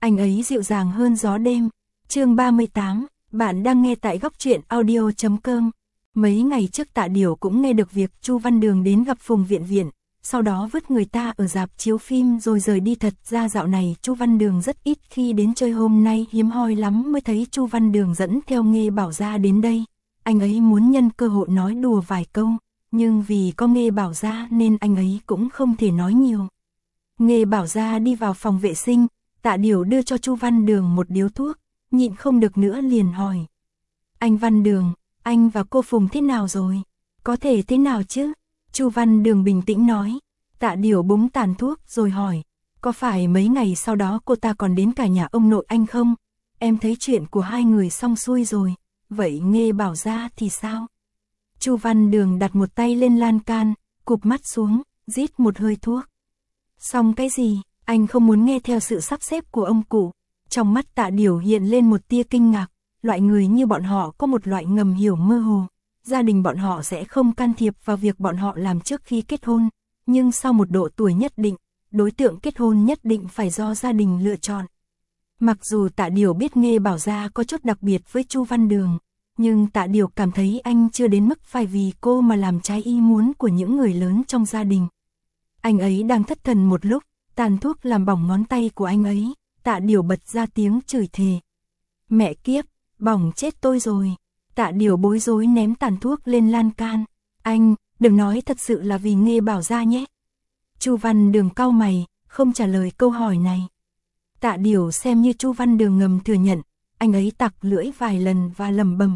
anh ấy dịu dàng hơn gió đêm. Chương 38, bạn đang nghe tại góc truyện audio.com. Mấy ngày trước Tạ Điểu cũng nghe được việc Chu Văn Đường đến gặp Phùng Viện Viện, sau đó vứt người ta ở rạp chiếu phim rồi rời đi. Thật ra dạo này Chu Văn Đường rất ít khi đến chơi, hôm nay hiếm hoi lắm mới thấy Chu Văn Đường dẫn theo Nghê Bảo Gia đến đây. Anh ấy muốn nhân cơ hội nói đùa vài câu, nhưng vì có Nghê Bảo Gia nên anh ấy cũng không thể nói nhiều. Nghê Bảo Gia đi vào phòng vệ sinh, Tạ Điểu đưa cho Chu Văn Đường một điếu thuốc, nhịn không được nữa liền hỏi. Anh Văn Đường, anh và cô Phùng thế nào rồi? Có thể thế nào chứ? Chu Văn Đường bình tĩnh nói. Tạ Điểu búng tàn thuốc rồi hỏi. Có phải mấy ngày sau đó cô ta còn đến cả nhà ông nội anh không? Em thấy chuyện của hai người xong xuôi rồi. Vậy Nghê Bảo Gia thì sao? Chu Văn Đường đặt một tay lên lan can, cụp mắt xuống, rít một hơi thuốc. Xong cái gì? Anh không muốn nghe theo sự sắp xếp của ông cụ. Trong mắt Tạ Điểu hiện lên một tia kinh ngạc. Loại người như bọn họ có một loại ngầm hiểu mơ hồ. Gia đình bọn họ sẽ không can thiệp vào việc bọn họ làm trước khi kết hôn. Nhưng sau một độ tuổi nhất định, đối tượng kết hôn nhất định phải do gia đình lựa chọn. Mặc dù Tạ Điểu biết Nghê Bảo Gia có chút đặc biệt với Chu Văn Đường, nhưng Tạ Điểu cảm thấy anh chưa đến mức phải vì cô mà làm trái ý muốn của những người lớn trong gia đình. Anh ấy đang thất thần một lúc, tàn thuốc làm bỏng ngón tay của anh ấy. Tạ Điểu bật ra tiếng chửi thề. Mẹ kiếp, bỏng chết tôi rồi. Tạ Điểu bối rối ném tàn thuốc lên lan can. Anh, đừng nói thật sự là vì Nghê Bảo Gia nhé. Chu Văn Đường cau mày, không trả lời câu hỏi này. Tạ Điểu xem như Chu Văn Đường ngầm thừa nhận, anh ấy tặc lưỡi vài lần và lẩm bẩm.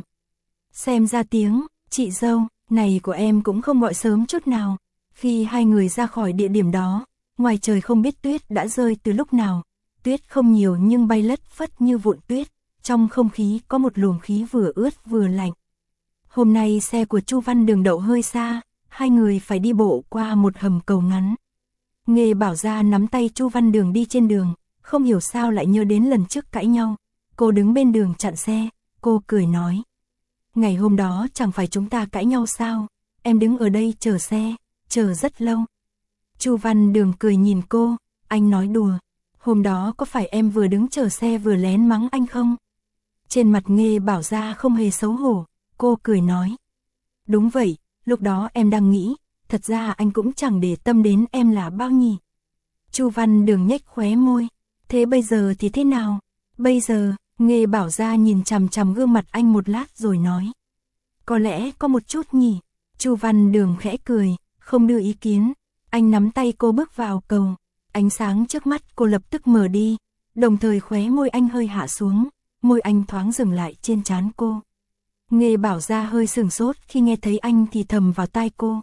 Xem ra tiếng, chị dâu, này của em cũng không gọi sớm chút nào. Khi hai người ra khỏi địa điểm đó, ngoài trời không biết tuyết đã rơi từ lúc nào. Tuyết không nhiều nhưng bay lất phất như vụn tuyết, trong không khí có một luồng khí vừa ướt vừa lạnh. Hôm nay xe của Chu Văn Đường đậu hơi xa, hai người phải đi bộ qua một hầm cầu ngắn. Nghê Bảo Gia nắm tay Chu Văn Đường đi trên đường, không hiểu sao lại nhớ đến lần trước cãi nhau. Cô đứng bên đường chặn xe, cô cười nói. Ngày hôm đó chẳng phải chúng ta cãi nhau sao, em đứng ở đây chờ xe, chờ rất lâu. Chu Văn Đường cười nhìn cô, anh nói đùa. Hôm đó có phải em vừa đứng chờ xe vừa lén mắng anh không? Trên mặt Nghê Bảo Gia không hề xấu hổ, cô cười nói. Đúng vậy, lúc đó em đang nghĩ, thật ra anh cũng chẳng để tâm đến em là bao nhỉ. Chu Văn Đường nhếch khóe môi, thế bây giờ thì thế nào? Bây giờ, Nghê Bảo Gia nhìn chằm chằm gương mặt anh một lát rồi nói. Có lẽ có một chút nhỉ. Chu Văn Đường khẽ cười, không đưa ý kiến. Anh nắm tay cô bước vào cầu. Ánh sáng trước mắt cô lập tức mở đi, đồng thời khóe môi anh hơi hạ xuống, môi anh thoáng dừng lại trên trán cô. Nghê Bảo Gia hơi sửng sốt khi nghe thấy anh thì thầm vào tai cô.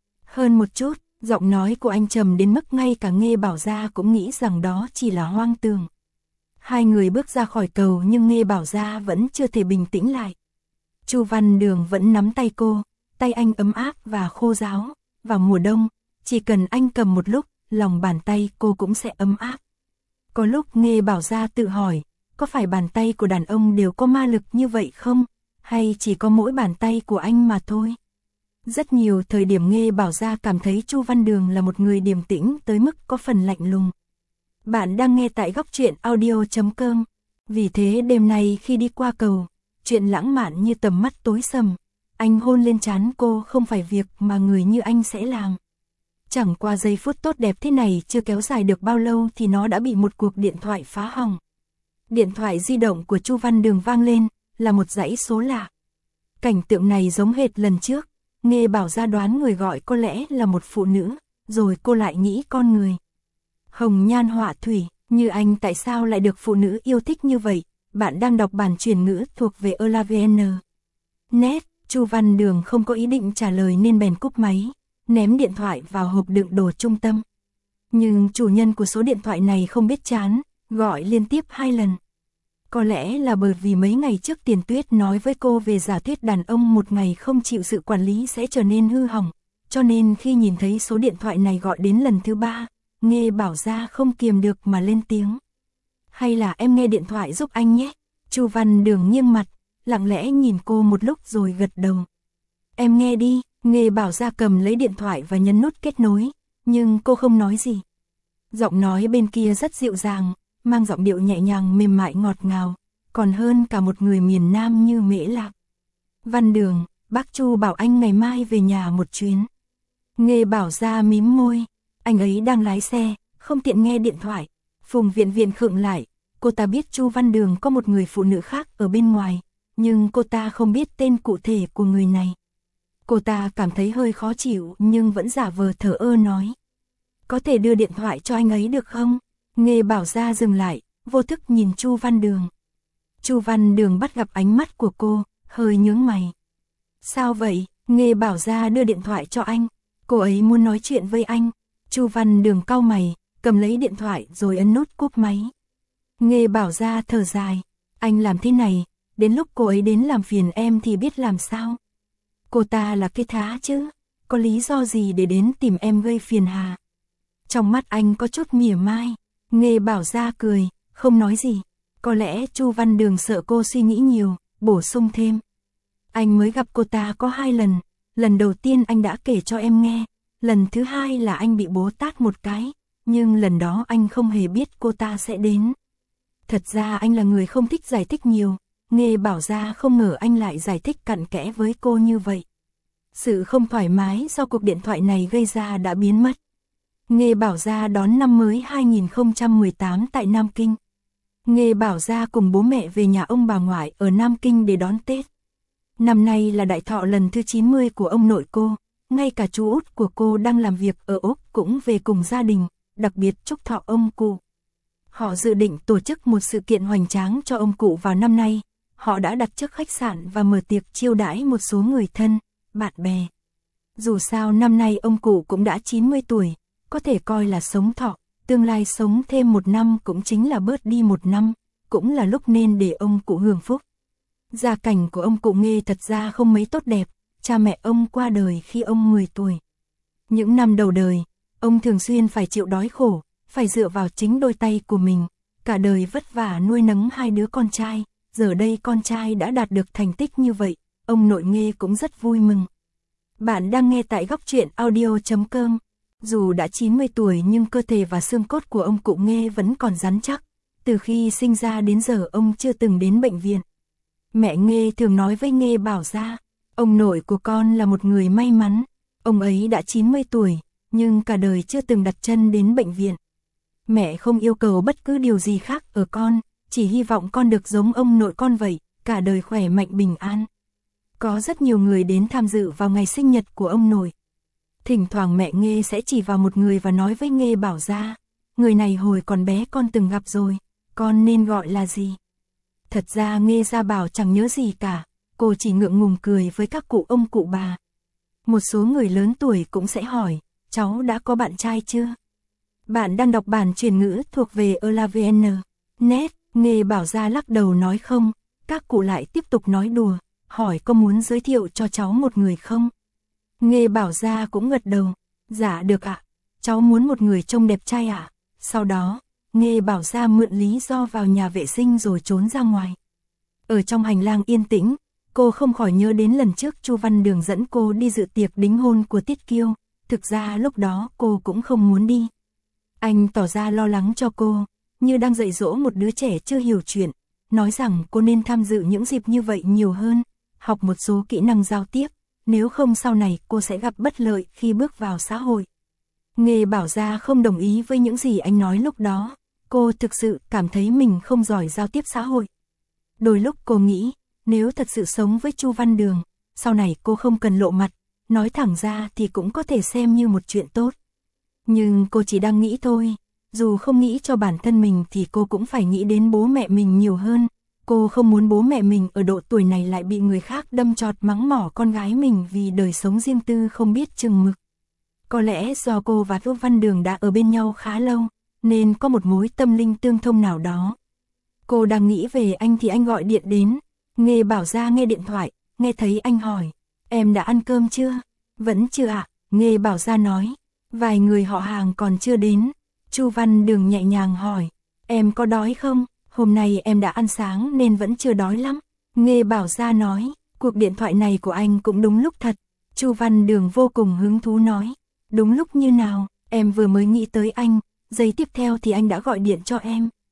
Hơn một chút, giọng nói của anh trầm đến mức ngay cả Nghê Bảo Gia cũng nghĩ rằng đó chỉ là hoang tưởng. Hai người bước ra khỏi cầu nhưng Nghê Bảo Gia vẫn chưa thể bình tĩnh lại. Chu Văn Đường vẫn nắm tay cô, tay anh ấm áp và khô ráo. Vào mùa đông, chỉ cần anh cầm một lúc, lòng bàn tay cô cũng sẽ ấm áp. Có lúc Nghê Bảo Gia tự hỏi, có phải bàn tay của đàn ông đều có ma lực như vậy không? Hay chỉ có mỗi bàn tay của anh mà thôi? Rất nhiều thời điểm Nghê Bảo Gia cảm thấy Chu Văn Đường là một người điềm tĩnh tới mức có phần lạnh lùng. Bạn đang nghe tại góc truyện audio.com. Vì thế đêm nay khi đi qua cầu, chuyện lãng mạn như tầm mắt tối sầm. Anh hôn lên trán cô không phải việc mà người như anh sẽ làm. Chẳng qua giây phút tốt đẹp thế này chưa kéo dài được bao lâu thì nó đã bị một cuộc điện thoại phá hỏng. Điện thoại di động của Chu Văn Đường vang lên, là một dãy số lạ. Cảnh tượng này giống hệt lần trước, Nghê Bảo Gia đoán người gọi có lẽ là một phụ nữ, rồi cô lại nghĩ con người. Hồng nhan họa thủy, như anh tại sao lại được phụ nữ yêu thích như vậy? Bạn đang đọc bản chuyển ngữ thuộc về ELAVN. Net, Chu Văn Đường không có ý định trả lời nên bèn cúp máy, ném điện thoại vào hộp đựng đồ trung tâm. Nhưng chủ nhân của số điện thoại này không biết chán, gọi liên tiếp 2 lần. Có lẽ là bởi vì mấy ngày trước Tiền Tuyết nói với cô về giả thuyết đàn ông một ngày không chịu sự quản lý sẽ trở nên hư hỏng, cho nên khi nhìn thấy số điện thoại này gọi đến lần thứ 3, Nghê Bảo Gia không kiềm được mà lên tiếng. Hay là em nghe điện thoại giúp anh nhé? Chu Văn Đường nghiêng mặt, lặng lẽ nhìn cô một lúc rồi gật đầu. Em nghe đi. Nghê Bảo Gia cầm lấy điện thoại và nhấn nút kết nối, nhưng cô không nói gì. Giọng nói bên kia rất dịu dàng, mang giọng điệu nhẹ nhàng mềm mại ngọt ngào, còn hơn cả một người miền Nam như Mễ Lạc. Văn Đường, bác Chu bảo anh ngày mai về nhà một chuyến. Nghê Bảo Gia mím môi, anh ấy đang lái xe, không tiện nghe điện thoại. Phùng Viện Viện khựng lại, cô ta biết Chu Văn Đường có một người phụ nữ khác ở bên ngoài, nhưng cô ta không biết tên cụ thể của người này. Cô ta cảm thấy hơi khó chịu nhưng vẫn giả vờ thờ ơ nói. Có thể đưa điện thoại cho anh ấy được không? Nghê Bảo Gia dừng lại, vô thức nhìn Chu Văn Đường. Chu Văn Đường bắt gặp ánh mắt của cô, hơi nhướng mày. Sao vậy? Nghê Bảo Gia đưa điện thoại cho anh. Cô ấy muốn nói chuyện với anh. Chu Văn Đường cau mày, cầm lấy điện thoại rồi ấn nút cúp máy. Nghê Bảo Gia thở dài. Anh làm thế này, đến lúc cô ấy đến làm phiền em thì biết làm sao? Cô ta là cái thá chứ, có lý do gì để đến tìm em gây phiền hà? Trong mắt anh có chút mỉa mai. Nghê Bảo Gia cười, không nói gì. Có lẽ Chu Văn Đường sợ cô suy nghĩ nhiều, bổ sung thêm. Anh mới gặp cô ta có 2 lần. Lần đầu tiên anh đã kể cho em nghe. Lần thứ 2 là anh bị bố tát một cái. Nhưng lần đó anh không hề biết cô ta sẽ đến. Thật ra anh là người không thích giải thích nhiều. Nghê Bảo Gia không ngờ anh lại giải thích cặn kẽ với cô như vậy. Sự không thoải mái do cuộc điện thoại này gây ra đã biến mất. Nghê Bảo Gia đón năm mới 2018 tại Nam Kinh. Nghê Bảo Gia cùng bố mẹ về nhà ông bà ngoại ở Nam Kinh để đón Tết. Năm nay là đại thọ lần thứ 90 của ông nội cô, ngay cả chú út của cô đang làm việc ở Úc cũng về cùng gia đình, đặc biệt chúc thọ ông cụ. Họ dự định tổ chức một sự kiện hoành tráng cho ông cụ vào năm nay. Họ đã đặt trước khách sạn và mở tiệc chiêu đãi một số người thân, bạn bè. Dù sao năm nay ông cụ cũng đã 90 tuổi, có thể coi là sống thọ, tương lai sống thêm 1 năm cũng chính là bớt đi 1 năm, cũng là lúc nên để ông cụ hưởng phúc. Gia cảnh của ông cụ Nghê thật ra không mấy tốt đẹp, cha mẹ ông qua đời khi ông 10 tuổi. Những năm đầu đời, ông thường xuyên phải chịu đói khổ, phải dựa vào chính đôi tay của mình, cả đời vất vả nuôi nấng 2 đứa con trai, giờ đây con trai đã đạt được thành tích như vậy, ông nội Nghê cũng rất vui mừng. Bạn đang nghe tại góc truyện audio.com. Dù đã 90 tuổi nhưng cơ thể và xương cốt của ông cụ Nghê vẫn còn rắn chắc, từ khi sinh ra đến giờ ông chưa từng đến bệnh viện. Mẹ Nghê thường nói với Nghê Bảo Gia, ông nội của con là một người may mắn, ông ấy đã 90 tuổi, nhưng cả đời chưa từng đặt chân đến bệnh viện. Mẹ không yêu cầu bất cứ điều gì khác ở con, chỉ hy vọng con được giống ông nội con vậy, cả đời khỏe mạnh bình an. Có rất nhiều người đến tham dự vào ngày sinh nhật của ông nội. Thỉnh thoảng mẹ Nghê sẽ chỉ vào một người và nói với Nghê Bảo Gia, người này hồi còn bé con từng gặp rồi, con nên gọi là gì? Thật ra Nghê Gia Bảo chẳng nhớ gì cả, cô chỉ ngượng ngùng cười với các cụ ông cụ bà. Một số người lớn tuổi cũng sẽ hỏi, cháu đã có bạn trai chưa? Bạn đang đọc bản truyền ngữ thuộc về ELAVN.net. Nghê Bảo Gia lắc đầu nói không, các cụ lại tiếp tục nói đùa, hỏi có muốn giới thiệu cho cháu một người không? Nghê Bảo Gia cũng gật đầu, dạ được ạ, cháu muốn một người trông đẹp trai ạ. Sau đó, Nghê Bảo Gia mượn lý do vào nhà vệ sinh rồi trốn ra ngoài. Ở trong hành lang yên tĩnh, cô không khỏi nhớ đến lần trước Chu Văn Đường dẫn cô đi dự tiệc đính hôn của Tiết Kiêu, thực ra lúc đó cô cũng không muốn đi. Anh tỏ ra lo lắng cho cô, như đang dạy dỗ một đứa trẻ chưa hiểu chuyện, nói rằng cô nên tham dự những dịp như vậy nhiều hơn, học một số kỹ năng giao tiếp, nếu không sau này cô sẽ gặp bất lợi khi bước vào xã hội. Nghê Bảo Gia không đồng ý với những gì anh nói lúc đó, cô thực sự cảm thấy mình không giỏi giao tiếp xã hội. Đôi lúc cô nghĩ, nếu thật sự sống với Chu Văn Đường, sau này cô không cần lộ mặt, nói thẳng ra thì cũng có thể xem như một chuyện tốt. Nhưng cô chỉ đang nghĩ thôi, dù không nghĩ cho bản thân mình thì cô cũng phải nghĩ đến bố mẹ mình nhiều hơn. Cô không muốn bố mẹ mình ở độ tuổi này lại bị người khác đâm chọt mắng mỏ con gái mình vì đời sống riêng tư không biết chừng mực. Có lẽ do cô và Chu Văn Đường đã ở bên nhau khá lâu, nên có một mối tâm linh tương thông nào đó. Cô đang nghĩ về anh thì anh gọi điện đến. Nghê Bảo Gia nghe điện thoại, nghe thấy anh hỏi, em đã ăn cơm chưa? Vẫn chưa ạ, Nghê Bảo Gia nói. Vài người họ hàng còn chưa đến. Chu Văn Đường nhẹ nhàng hỏi, em có đói không? Hôm nay em đã ăn sáng nên vẫn chưa đói lắm. Nghê Bảo Gia nói, cuộc điện thoại này của anh cũng đúng lúc thật. Chu Văn Đường vô cùng hứng thú nói, đúng lúc như nào, em vừa mới nghĩ tới anh, giây tiếp theo thì anh đã gọi điện cho em.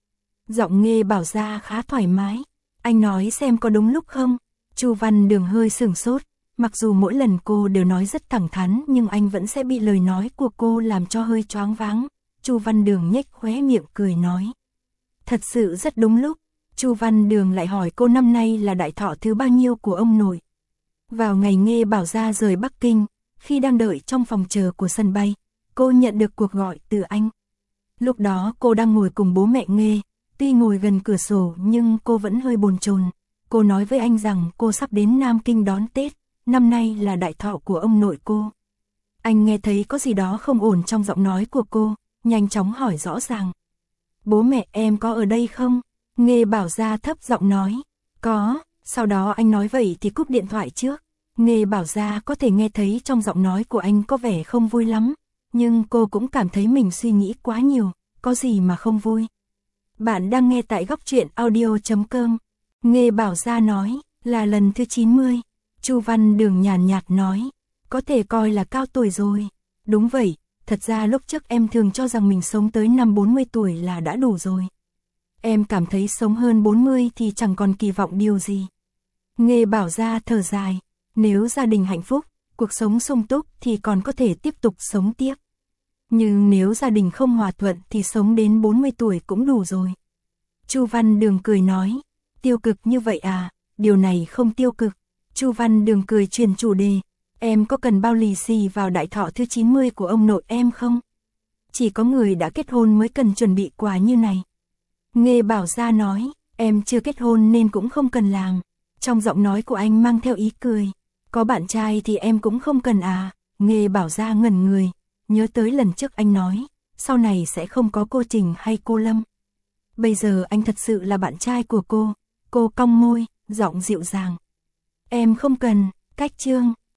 Giọng Nghê Bảo Gia khá thoải mái. Anh nói xem có đúng lúc không? Chu Văn Đường hơi sửng sốt. Mặc dù mỗi lần cô đều nói rất thẳng thắn nhưng anh vẫn sẽ bị lời nói của cô làm cho hơi choáng váng. Chu Văn Đường nhếch khóe miệng cười nói. Thật sự rất đúng lúc. Chu Văn Đường lại hỏi cô năm nay là đại thọ thứ bao nhiêu của ông nội. Vào ngày Nghê Bảo Gia rời Bắc Kinh, khi đang đợi trong phòng chờ của sân bay, cô nhận được cuộc gọi từ anh. Lúc đó cô đang ngồi cùng bố mẹ Nghê, tuy ngồi gần cửa sổ nhưng cô vẫn hơi bồn chồn. Cô nói với anh rằng cô sắp đến Nam Kinh đón Tết, năm nay là đại thọ của ông nội cô. Anh nghe thấy có gì đó không ổn trong giọng nói của cô, nhanh chóng hỏi rõ ràng. Bố mẹ em có ở đây không? Nghê Bảo Gia thấp giọng nói. Có, sau đó anh nói vậy thì cúp điện thoại trước. Nghê Bảo Gia có thể nghe thấy trong giọng nói của anh có vẻ không vui lắm, nhưng cô cũng cảm thấy mình suy nghĩ quá nhiều, có gì mà không vui. Bạn đang nghe tại góc truyện audio.com. Nghê Bảo Gia nói, là lần thứ 90. Chu Văn Đường nhàn nhạt nói, có thể coi là cao tuổi rồi. Đúng vậy, thật ra lúc trước em thường cho rằng mình sống tới năm 40 tuổi là đã đủ rồi. Em cảm thấy sống hơn 40 thì chẳng còn kỳ vọng điều gì. Nghê Bảo Gia thở dài, nếu gia đình hạnh phúc, cuộc sống sung túc thì còn có thể tiếp tục sống tiếp. Nhưng nếu gia đình không hòa thuận thì sống đến 40 tuổi cũng đủ rồi. Chu Văn Đường cười nói, tiêu cực như vậy à, điều này không tiêu cực. Chu Văn Đường cười chuyển chủ đề, em có cần bao lì xì vào đại thọ thứ 90 của ông nội em không? Chỉ có người đã kết hôn mới cần chuẩn bị quà như này. Nghê Bảo Gia nói, em chưa kết hôn nên cũng không cần làm. Trong giọng nói của anh mang theo ý cười, có bạn trai thì em cũng không cần à. Nghê Bảo Gia ngẩn người, nhớ tới lần trước anh nói, sau này sẽ không có cô Trình hay cô Lâm. Bây giờ anh thật sự là bạn trai của cô cong môi, giọng dịu dàng. Em không cần, cách chương.